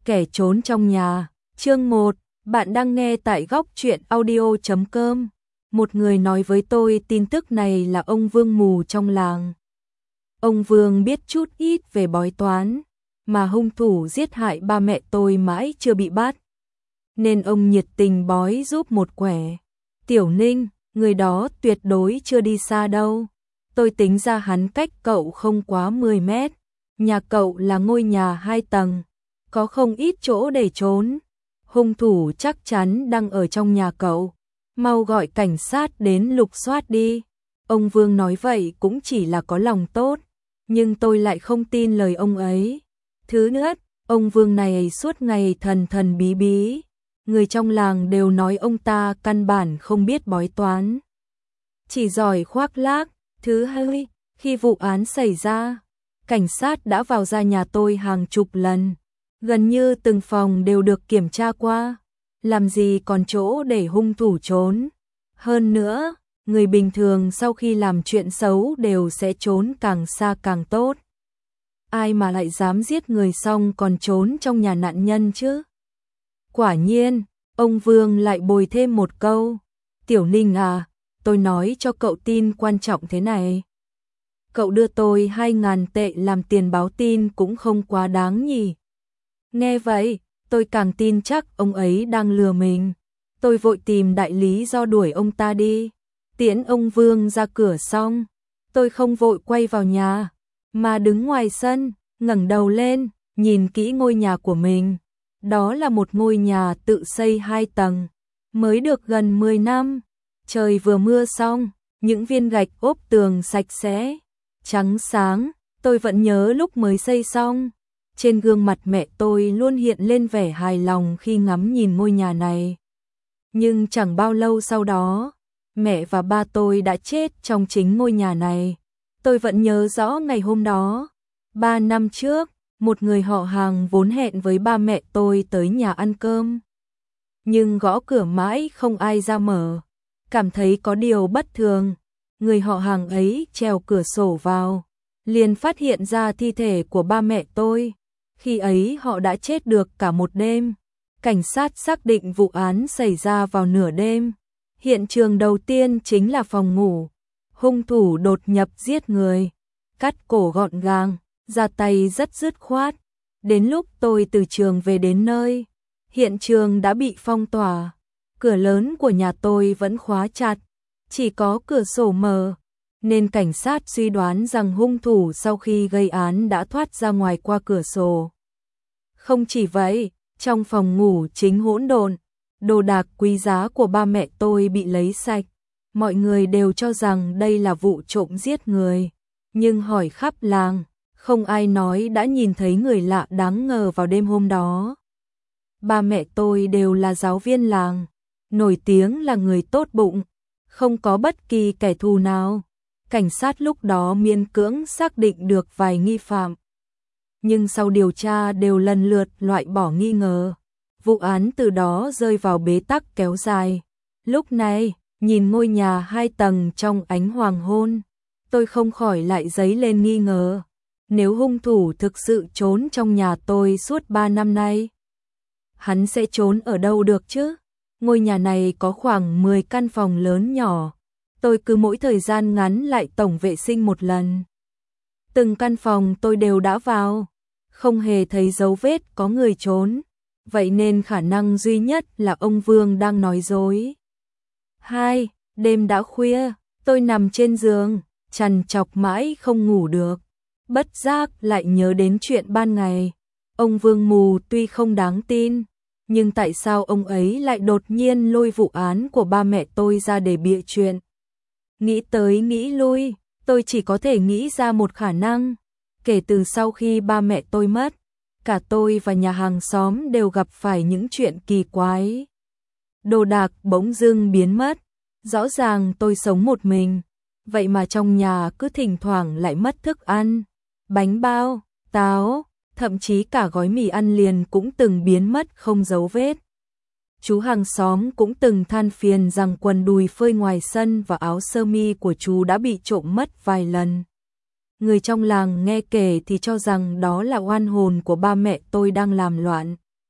Kẻ trốn trong nhà, chương 1, bạn đang nghe tại góc truyện audio.com. Một người nói với tôi tin tức này là ông Vương mù trong làng. Ông Vương biết chút ít về bói toán, mà hung thủ giết hại ba mẹ tôi mãi chưa bị bắt. Nên ông nhiệt tình bói giúp một quẻ. Tiểu Ninh, người đó tuyệt đối chưa đi xa đâu. Tôi tính ra hắn cách cậu không quá 10 mét. Nhà cậu là ngôi nhà 2 tầng. Có không ít chỗ để trốn. Hung thủ chắc chắn đang ở trong nhà cậu. Mau gọi cảnh sát đến lục soát đi. Ông Vương nói vậy cũng chỉ là có lòng tốt. Nhưng tôi lại không tin lời ông ấy. Thứ nữa, ông Vương này suốt ngày thần thần bí bí. Người trong làng đều nói ông ta căn bản không biết bói toán. Chỉ giỏi khoác lác. Thứ hai, khi vụ án xảy ra, cảnh sát đã vào ra nhà tôi hàng chục lần. Gần như từng phòng đều được kiểm tra qua. Làm gì còn chỗ để hung thủ trốn. Hơn nữa, người bình thường sau khi làm chuyện xấu đều sẽ trốn càng xa càng tốt. Ai mà lại dám giết người xong còn trốn trong nhà nạn nhân chứ? Quả nhiên, ông Vương lại bồi thêm một câu. Tiểu Ninh à, tôi nói cho cậu tin quan trọng thế này. Cậu đưa tôi 2.000 tệ làm tiền báo tin cũng không quá đáng nhỉ? Nghe vậy, tôi càng tin chắc ông ấy đang lừa mình. Tôi vội tìm đại lý do đuổi ông ta đi. Tiễn ông Vương ra cửa xong, tôi không vội quay vào nhà, mà đứng ngoài sân, ngẩng đầu lên, nhìn kỹ ngôi nhà của mình. Đó là một ngôi nhà tự xây 2 tầng, mới được gần 10 năm. Trời vừa mưa xong, những viên gạch ốp tường sạch sẽ, trắng sáng. Tôi vẫn nhớ lúc mới xây xong. Trên gương mặt mẹ tôi luôn hiện lên vẻ hài lòng khi ngắm nhìn ngôi nhà này. Nhưng chẳng bao lâu sau đó, mẹ và ba tôi đã chết trong chính ngôi nhà này. Tôi vẫn nhớ rõ ngày hôm đó. 3 năm trước, một người họ hàng vốn hẹn với ba mẹ tôi tới nhà ăn cơm. Nhưng gõ cửa mãi không ai ra mở. Cảm thấy có điều bất thường, người họ hàng ấy trèo cửa sổ vào, liền phát hiện ra thi thể của ba mẹ tôi. Khi ấy họ đã chết được cả một đêm. Cảnh sát xác định vụ án xảy ra vào nửa đêm. Hiện trường đầu tiên chính là phòng ngủ. Hung thủ đột nhập giết người, cắt cổ gọn gàng, ra tay rất dứt khoát. Đến lúc tôi từ trường về đến nơi, hiện trường đã bị phong tỏa. Cửa lớn của nhà tôi vẫn khóa chặt, chỉ có cửa sổ mở, nên cảnh sát suy đoán rằng hung thủ sau khi gây án đã thoát ra ngoài qua cửa sổ. Không chỉ vậy, trong phòng ngủ chính hỗn độn, đồ đạc quý giá của ba mẹ tôi bị lấy sạch. Mọi người đều cho rằng đây là vụ trộm giết người, nhưng hỏi khắp làng, không ai nói đã nhìn thấy người lạ đáng ngờ vào đêm hôm đó. Ba mẹ tôi đều là giáo viên làng, nổi tiếng là người tốt bụng, không có bất kỳ kẻ thù nào. Cảnh sát lúc đó miễn cưỡng xác định được vài nghi phạm, nhưng sau điều tra đều lần lượt loại bỏ nghi ngờ. Vụ án từ đó rơi vào bế tắc kéo dài. Lúc này, nhìn ngôi nhà 2 tầng trong ánh hoàng hôn, tôi không khỏi lại dấy lên nghi ngờ. Nếu hung thủ thực sự trốn trong nhà tôi suốt 3 năm nay, hắn sẽ trốn ở đâu được chứ? Ngôi nhà này có khoảng 10 căn phòng lớn nhỏ. Tôi cứ mỗi thời gian ngắn lại tổng vệ sinh một lần. Từng căn phòng tôi đều đã vào, không hề thấy dấu vết có người trốn. Vậy nên khả năng duy nhất là ông Vương đang nói dối. 2. Đêm đã khuya, tôi nằm trên giường, trằn trọc mãi không ngủ được. Bất giác lại nhớ đến chuyện ban ngày. Ông Vương mù tuy không đáng tin, nhưng tại sao ông ấy lại đột nhiên lôi vụ án của ba mẹ tôi ra để bịa chuyện? Nghĩ tới nghĩ lui, tôi chỉ có thể nghĩ ra một khả năng. Kể từ sau khi ba mẹ tôi mất, cả tôi và nhà hàng xóm đều gặp phải những chuyện kỳ quái. Đồ đạc bỗng dưng biến mất. Rõ ràng tôi sống một mình, vậy mà trong nhà cứ thỉnh thoảng lại mất thức ăn. Bánh bao, táo, thậm chí cả gói mì ăn liền cũng từng biến mất không dấu vết. Chú hàng xóm cũng từng than phiền rằng quần đùi phơi ngoài sân và áo sơ mi của chú đã bị trộm mất vài lần. Người trong làng nghe kể thì cho rằng đó là oan hồn của ba mẹ tôi đang làm loạn.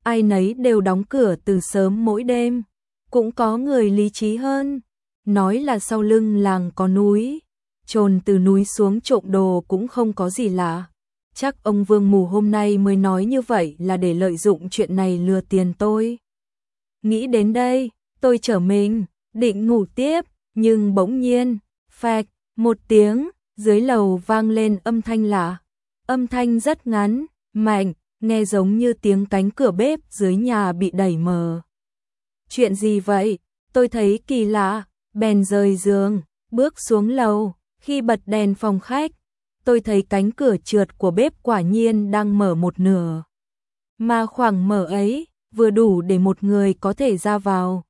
ai nấy đều đóng cửa từ sớm mỗi đêm. Cũng có người lý trí hơn, nói là sau lưng làng có núi, trồn từ núi xuống trộm đồ cũng không có gì lạ. Chắc ông Vương Mù hôm nay mới nói như vậy là để lợi dụng chuyện này lừa tiền tôi. Nghĩ đến đây, tôi trở mình, định ngủ tiếp, nhưng bỗng nhiên, phạch, một tiếng, dưới lầu vang lên âm thanh lạ. Âm thanh rất ngắn, mạnh, nghe giống như tiếng cánh cửa bếp dưới nhà bị đẩy mở. Chuyện gì vậy? Tôi thấy kỳ lạ, bèn rời giường, bước xuống lầu, khi bật đèn phòng khách, tôi thấy cánh cửa trượt của bếp quả nhiên đang mở một nửa. Mà khoảng mở ấy, vừa đủ để một người có thể ra vào.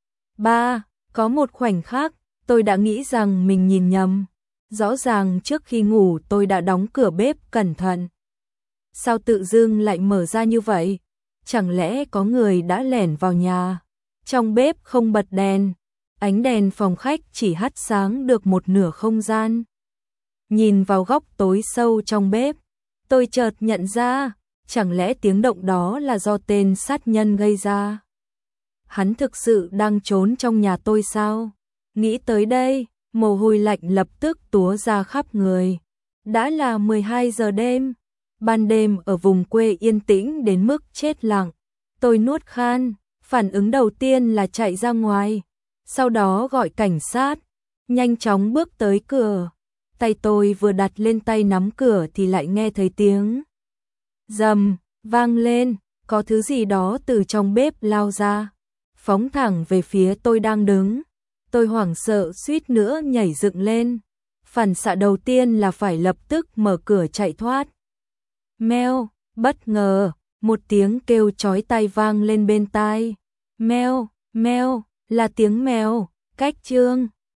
Có một khoảnh khắc, tôi đã nghĩ rằng mình nhìn nhầm. Rõ ràng trước khi ngủ tôi đã đóng cửa bếp cẩn thận. Sao tự dưng lại mở ra như vậy? Chẳng lẽ có người đã lẻn vào nhà? Trong bếp không bật đèn, ánh đèn phòng khách chỉ hắt sáng được một nửa không gian. Nhìn vào góc tối sâu trong bếp, tôi chợt nhận ra, chẳng lẽ tiếng động đó là do tên sát nhân gây ra? Hắn thực sự đang trốn trong nhà tôi sao? Nghĩ tới đây, mồ hôi lạnh lập tức túa ra khắp người. Đã là 12 giờ đêm, ban đêm ở vùng quê yên tĩnh đến mức chết lặng. Tôi nuốt khan, phản ứng đầu tiên là chạy ra ngoài, sau đó gọi cảnh sát, nhanh chóng bước tới cửa. Tay tôi vừa đặt lên tay nắm cửa thì lại nghe thấy tiếng rầm vang lên, có thứ gì đó từ trong bếp lao ra, phóng thẳng về phía tôi đang đứng. Tôi hoảng sợ suýt nữa nhảy dựng lên. Phản xạ đầu tiên là phải lập tức mở cửa chạy thoát. Meo, bất ngờ, một tiếng kêu chói tai vang lên bên tai. Meo, meo, là tiếng mèo, cách Trương.